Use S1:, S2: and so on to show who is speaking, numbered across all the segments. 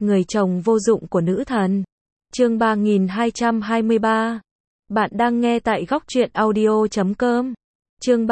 S1: người chồng vô dụng của nữ thần. Chương 3223. Bạn đang nghe tại góc truyện audio.com. Chương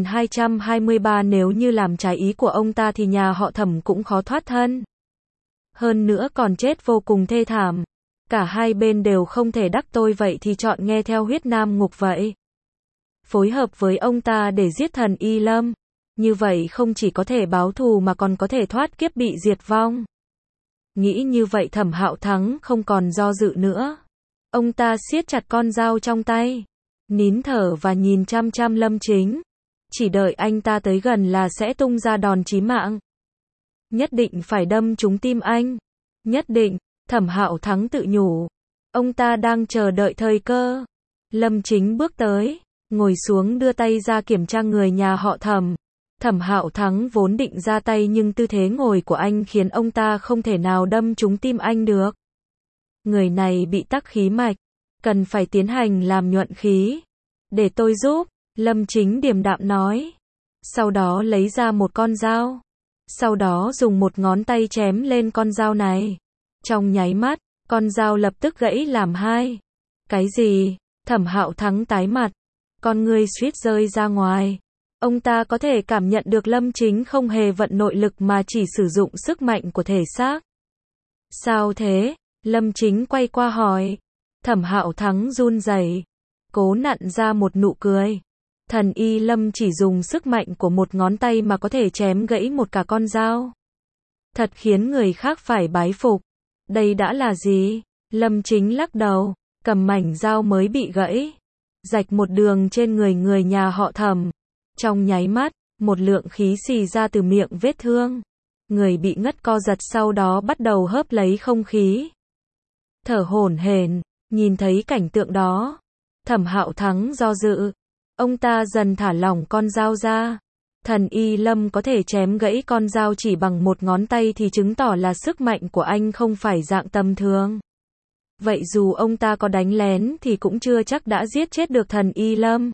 S1: 3223. Nếu như làm trái ý của ông ta thì nhà họ Thẩm cũng khó thoát thân. Hơn nữa còn chết vô cùng thê thảm. Cả hai bên đều không thể đắc tội, vậy thì chọn nghe theo Huyết Nam Ngục vậy. Phối hợp với ông ta để giết thần Y Lâm. Như vậy không chỉ có thể báo thù mà còn có thể thoát kiếp bị diệt vong. Nghĩ như vậy Thẩm Hạo Thắng không còn do dự nữa. Ông ta siết chặt con dao trong tay, nín thở và nhìn chăm chăm Lâm Chính. Chỉ đợi anh ta tới gần là sẽ tung ra đòn chí mạng. Nhất định phải đâm trúng tim anh. Nhất định, Thẩm Hạo Thắng tự nhủ. Ông ta đang chờ đợi thời cơ. Lâm Chính bước tới, ngồi xuống đưa tay ra kiểm tra người nhà họ Thẩm. Thẩm Hạo Thắng vốn định ra tay nhưng tư thế ngồi của anh khiến ông ta không thể nào đâm trúng tim anh được. Người này bị tắc khí mạch, cần phải tiến hành làm nhuận khí. Để tôi giúp, Lâm Chính điềm đạm nói. Sau đó lấy ra một con dao. Sau đó dùng một ngón tay chém lên con dao này. Trong nháy mắt, con dao lập tức gãy làm hai. Cái gì? Thẩm Hạo Thắng tái mặt. Con ngươi suýt rơi ra ngoài. Ông ta có thể cảm nhận được Lâm Chính không hề vận nội lực mà chỉ sử dụng sức mạnh của thể xác. Sao thế? Lâm Chính quay qua hỏi. Thẩm Hạo Thắng run rẩy, cố nặn ra một nụ cười. Thần Y Lâm chỉ dùng sức mạnh của một ngón tay mà có thể chém gãy một cả con dao. Thật khiến người khác phải bái phục. Đây đã là gì? Lâm Chính lắc đầu, cầm mảnh dao mới bị gãy, rạch một đường trên người nhà họ Thẩm. Trong nháy mắt, một lượng khí xì ra từ miệng vết thương. Người bị ngất co giật, sau đó bắt đầu hớp lấy không khí. Thở hổn hển, nhìn thấy cảnh tượng đó, Thẩm Hạo Thắng do dự. Ông ta dần thả lỏng con dao ra. Thần Y Lâm có thể chém gãy con dao chỉ bằng một ngón tay thì chứng tỏ là sức mạnh của anh không phải dạng tầm thường. Vậy dù ông ta có đánh lén thì cũng chưa chắc đã giết chết được thần Y Lâm.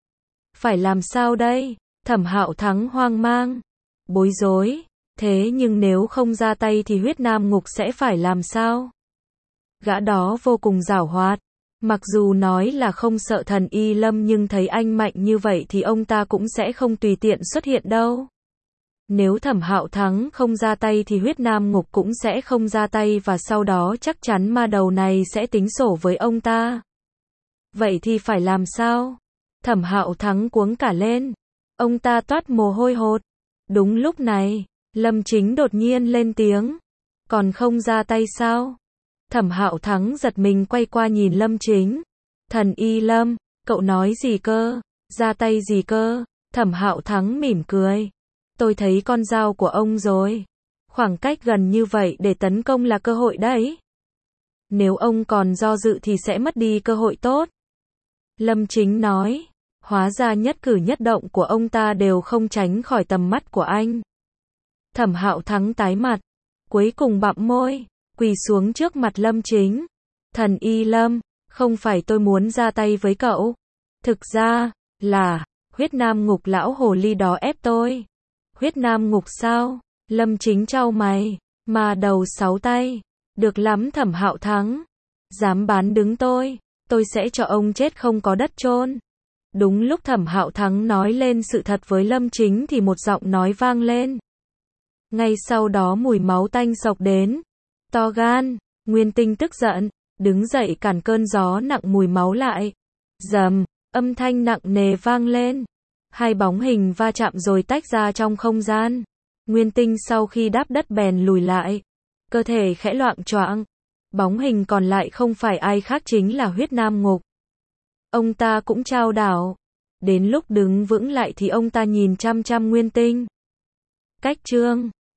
S1: Phải làm sao đây? Thẩm Hạo Thắng hoang mang, bối rối. Thế nhưng nếu không ra tay thì Huyết Nam Ngục sẽ phải làm sao? Gã đó vô cùng giảo hoạt. Mặc dù nói là không sợ thần Y Lâm nhưng thấy anh mạnh như vậy thì ông ta cũng sẽ không tùy tiện xuất hiện đâu. Nếu Thẩm Hạo Thắng không ra tay thì Huyết Nam Ngục cũng sẽ không ra tay và sau đó chắc chắn ma đầu này sẽ tính sổ với ông ta. Vậy thì phải làm sao? Thẩm Hạo Thắng cuống cả lên. Ông ta toát mồ hôi hột. Đúng lúc này, Lâm Chính đột nhiên lên tiếng. Còn không ra tay sao? Thẩm Hạo Thắng giật mình quay qua nhìn Lâm Chính. Thần Y Lâm, cậu nói gì cơ? Ra tay gì cơ? Thẩm Hạo Thắng mỉm cười. Tôi thấy con dao của ông rồi. Khoảng cách gần như vậy để tấn công là cơ hội đấy. Nếu ông còn do dự thì sẽ mất đi cơ hội tốt. Lâm Chính nói. Hóa ra nhất cử nhất động của ông ta đều không tránh khỏi tầm mắt của anh. Thẩm Hạo Thắng tái mặt, cuối cùng bặm môi, quỳ xuống trước mặt Lâm Chính. Thần Y Lâm, không phải tôi muốn ra tay với cậu. Thực ra, là, Huyết Nam Ngục lão hồ ly đó ép tôi. Huyết Nam Ngục sao? Lâm Chính chau mày, mà đầu 6 tay. Được lắm Thẩm Hạo Thắng. Dám bán đứng tôi sẽ cho ông chết không có đất chôn. Đúng lúc Thẩm Hạo Thắng nói lên sự thật với Lâm Chính thì một giọng nói vang lên. Ngay sau đó mùi máu tanh xộc đến. To gan, Nguyên Tinh tức giận, đứng dậy cản cơn gió nặng mùi máu lại. Rầm, âm thanh nặng nề vang lên. Hai bóng hình va chạm rồi tách ra trong không gian. Nguyên Tinh sau khi đáp đất bèn lùi lại. Cơ thể khẽ loạng choạng. Bóng hình còn lại không phải ai khác chính là Huyết Nam Ngục. Ông ta cũng chao đảo. Đến lúc đứng vững lại thì ông ta nhìn chăm chăm Nguyên Tinh. Cách chương